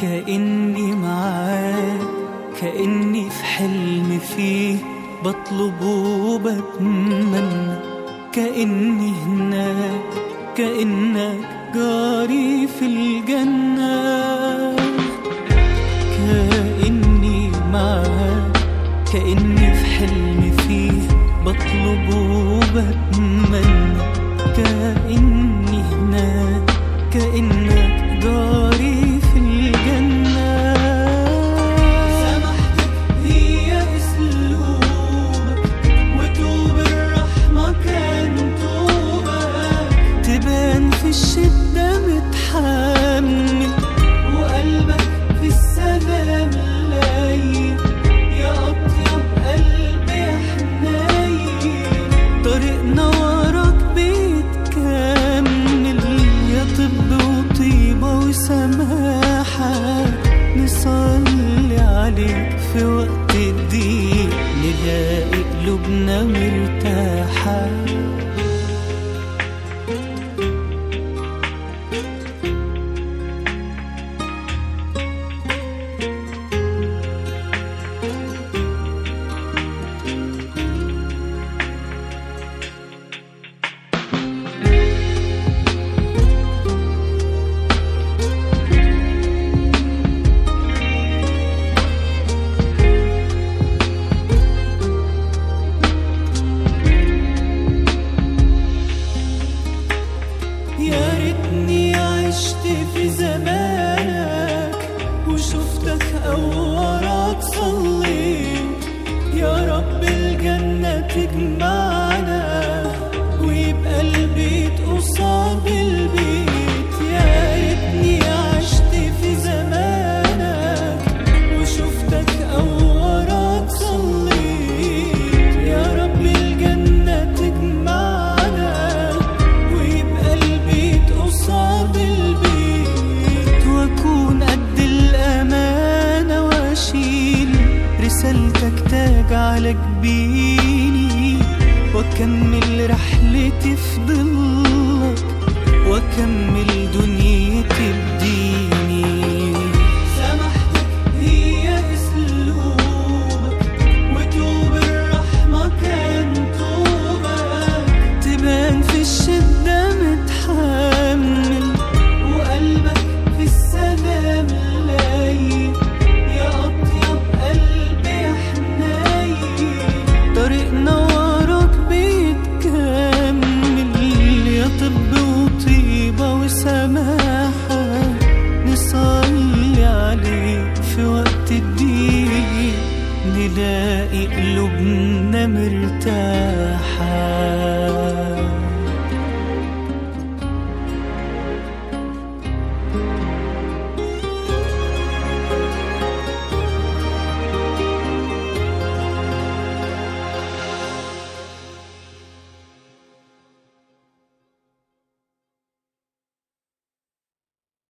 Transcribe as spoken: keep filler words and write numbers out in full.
كأني معاك، كأني في حلم فيه بطلب وبتمنى، كأني هناك كأنك جاري في الجنة. كأني معاك، كأني في حلم فيه بطلب وبتمنى، كأني هناك كأنك جاري في الجنة. سمحتك هي أسلوبك، وتوب الرحمة كان توبك، تبان في الشدة متحمل، وقلبك في السلام لين، يا أطيب قلب يا حنين. طريقنا وراك بيتكمل، يا طب وطيبة وسماحة، نصلي عليك في وقت الضيق، نلاقي قلوبنا مرتاحة. يا ريتني عشت في زمانك، وشفتك أو وراك صليت، يا رب الجنة تجمعنا، ويبقى البيت قصاد البيت. يا ريتني عشت في زمانك، وشفتك أو وراك صليت، يا رب الجنة تجمعنا، ويبقى البيت قصاد البيت. واكون قد الامانه واشيل رسالتك تاج على جبيني، واكمل رحلتي في ضلك، واكمل دنيتي بديني.